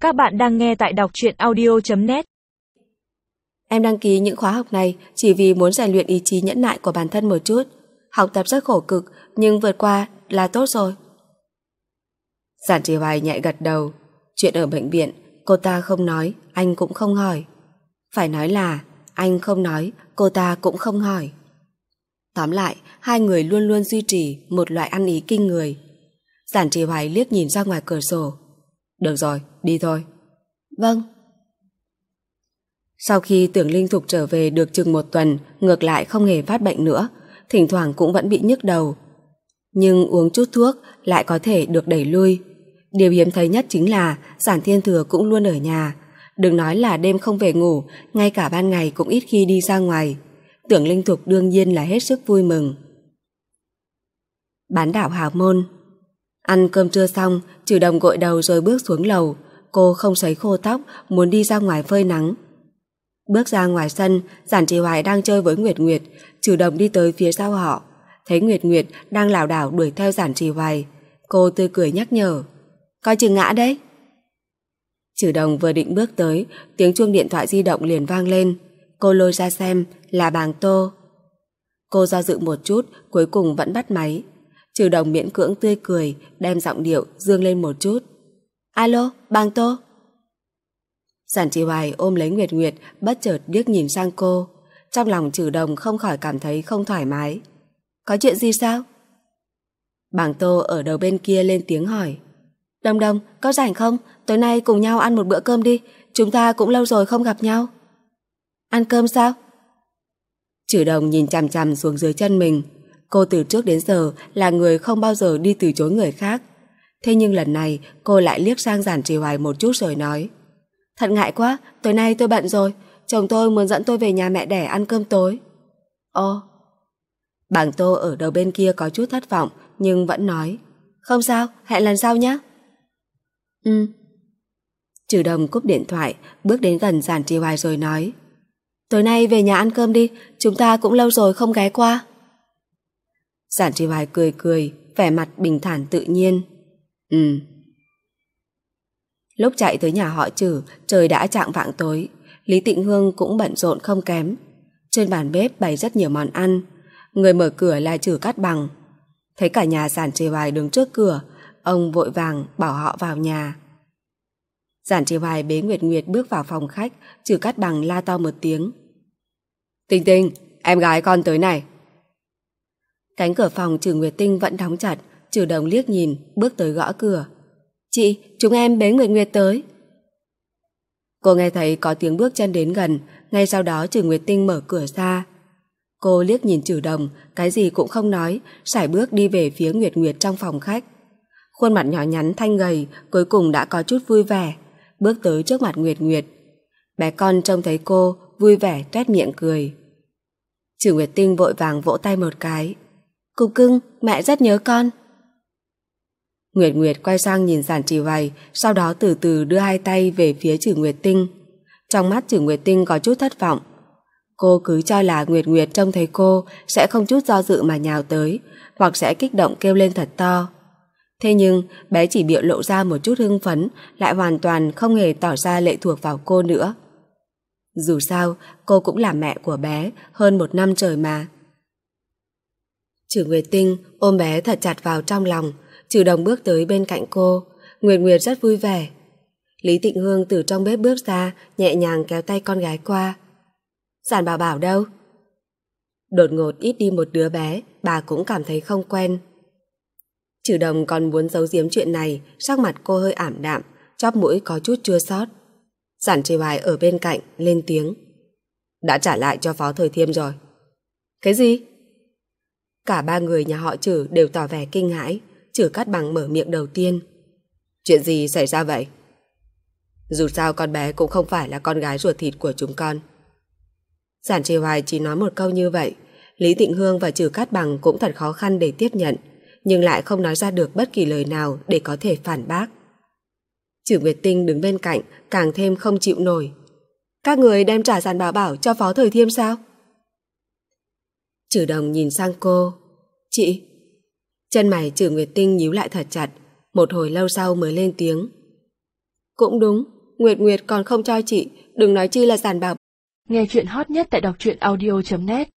Các bạn đang nghe tại đọc truyện audio.net. Em đăng ký những khóa học này chỉ vì muốn rèn luyện ý chí nhẫn nại của bản thân một chút. Học tập rất khổ cực, nhưng vượt qua là tốt rồi. Giản Trì Hoài nhẹ gật đầu. Chuyện ở bệnh viện, cô ta không nói, anh cũng không hỏi. Phải nói là anh không nói, cô ta cũng không hỏi. Tóm lại, hai người luôn luôn duy trì một loại ăn ý kinh người. Giản Trì Hoài liếc nhìn ra ngoài cửa sổ. Được rồi, đi thôi. Vâng. Sau khi Tưởng Linh Thục trở về được chừng một tuần, ngược lại không hề phát bệnh nữa, thỉnh thoảng cũng vẫn bị nhức đầu. Nhưng uống chút thuốc lại có thể được đẩy lui. Điều hiếm thấy nhất chính là Giản Thiên Thừa cũng luôn ở nhà. Đừng nói là đêm không về ngủ, ngay cả ban ngày cũng ít khi đi ra ngoài. Tưởng Linh Thục đương nhiên là hết sức vui mừng. Bán đảo Hào Môn. Ăn cơm trưa xong, Trừ Đồng gội đầu rồi bước xuống lầu. Cô không sấy khô tóc, muốn đi ra ngoài phơi nắng. Bước ra ngoài sân, Giản Trì Hoài đang chơi với Nguyệt Nguyệt. Trừ Đồng đi tới phía sau họ, thấy Nguyệt Nguyệt đang lảo đảo đuổi theo Giản Trì Hoài. Cô tươi cười nhắc nhở, coi chừng ngã đấy. Trừ Đồng vừa định bước tới, tiếng chuông điện thoại di động liền vang lên. Cô lôi ra xem, là Bàng Tô. Cô do dự một chút, cuối cùng vẫn bắt máy. Trừ Đồng miễn cưỡng tươi cười, đem giọng điệu dương lên một chút. Alo, Bàng Tô. Giản Trì Hoài ôm lấy Nguyệt Nguyệt, bất chợt liếc nhìn sang cô. Trong lòng Trừ Đồng không khỏi cảm thấy không thoải mái. Có chuyện gì sao? Bàng Tô ở đầu bên kia lên tiếng hỏi. Đồng Đồng, có rảnh không? Tối nay cùng nhau ăn một bữa cơm đi. Chúng ta cũng lâu rồi không gặp nhau. Ăn cơm sao? Trừ Đồng nhìn chằm chằm xuống dưới chân mình. Cô từ trước đến giờ là người không bao giờ đi từ chối người khác. Thế nhưng lần này cô lại liếc sang Giản Trì Hoài một chút rồi nói. Thật ngại quá, tối nay tôi bận rồi. Chồng tôi muốn dẫn tôi về nhà mẹ đẻ ăn cơm tối. Ồ. Bàng Tô ở đầu bên kia có chút thất vọng, nhưng vẫn nói. Không sao, hẹn lần sau nhé. Trừ Đồng cúp điện thoại, bước đến gần Giản Trì Hoài rồi nói. Tối nay về nhà ăn cơm đi, chúng ta cũng lâu rồi không ghé qua. Giản Trì Hoài cười cười, vẻ mặt bình thản tự nhiên. Lúc chạy tới nhà họ Trừ, trời đã chạng vạng tối. Lý Tịnh Hương cũng bận rộn không kém. Trên bàn bếp bày rất nhiều món ăn. Người mở cửa là Trừ Cát Bằng. Thấy cả nhà Giản Trì Hoài đứng trước cửa, ông vội vàng bảo họ vào nhà. Giản Trì Hoài bế Nguyệt Nguyệt bước vào phòng khách. Trừ Cát Bằng la to một tiếng. Tinh Tinh, em gái con tới này. Cánh cửa phòng Trừ Nguyệt Tinh vẫn đóng chặt. Trừ Đồng liếc nhìn, bước tới gõ cửa. Chị, chúng em bế Nguyệt Nguyệt tới. Cô nghe thấy có tiếng bước chân đến gần. Ngay sau đó Trừ Nguyệt Tinh mở cửa ra. Cô liếc nhìn Trừ Đồng, cái gì cũng không nói, sải bước đi về phía Nguyệt Nguyệt trong phòng khách. Khuôn mặt nhỏ nhắn thanh gầy cuối cùng đã có chút vui vẻ, bước tới trước mặt Nguyệt Nguyệt. Bé con trông thấy cô, vui vẻ toét miệng cười. Trừ Nguyệt Tinh vội vàng vỗ tay một cái. Cục cưng, mẹ rất nhớ con. Nguyệt Nguyệt quay sang nhìn Giản Trì Hoài, sau đó từ từ đưa hai tay về phía Trừ Nguyệt Tinh. Trong mắt Trừ Nguyệt Tinh có chút thất vọng. Cô cứ cho là Nguyệt Nguyệt trông thấy cô sẽ không chút do dự mà nhào tới, hoặc sẽ kích động kêu lên thật to. Thế nhưng bé chỉ biểu lộ ra một chút hưng phấn, lại hoàn toàn không hề tỏ ra lệ thuộc vào cô nữa. Dù sao, cô cũng là mẹ của bé hơn 1 năm trời mà. Trừ Nguyệt Tinh ôm bé thật chặt vào trong lòng. Trừ Đồng bước tới bên cạnh cô. Nguyệt Nguyệt rất vui vẻ. Lý Tịnh Hương từ trong bếp bước ra, nhẹ nhàng kéo tay con gái qua. Giản Bảo Bảo đâu? Đột ngột ít đi một đứa bé, bà cũng cảm thấy không quen. Trừ Đồng còn muốn giấu giếm chuyện này, sắc mặt cô hơi ảm đạm, chóp mũi có chút chua xót. Giản Trì Hoài ở bên cạnh lên tiếng. Đã trả lại cho Phó Thời Thiêm rồi. Cái gì? Cả ba người nhà họ Trừ đều tỏ vẻ kinh hãi. Trừ Cát Bằng mở miệng đầu tiên. Chuyện gì xảy ra vậy? Dù sao con bé cũng không phải là con gái ruột thịt của chúng con. Giản Trì Hoài chỉ nói một câu như vậy. Lý Tịnh Hương và Trừ Cát Bằng cũng thật khó khăn để tiếp nhận, nhưng lại không nói ra được bất kỳ lời nào để có thể phản bác. Trừ Nguyệt Tinh đứng bên cạnh càng thêm không chịu nổi. Các người đem trả Giản Bảo Bảo cho Phó Thời Thiêm sao? Trừ Đồng nhìn sang cô. Chị. Chân mày Trừ Nguyệt Tinh nhíu lại thật chặt, một hồi lâu sau mới lên tiếng. Cũng đúng, Nguyệt Nguyệt còn không cho chị, đừng nói chi là giản bảo. Nghe chuyện hot nhất tại đọc truyện audio.net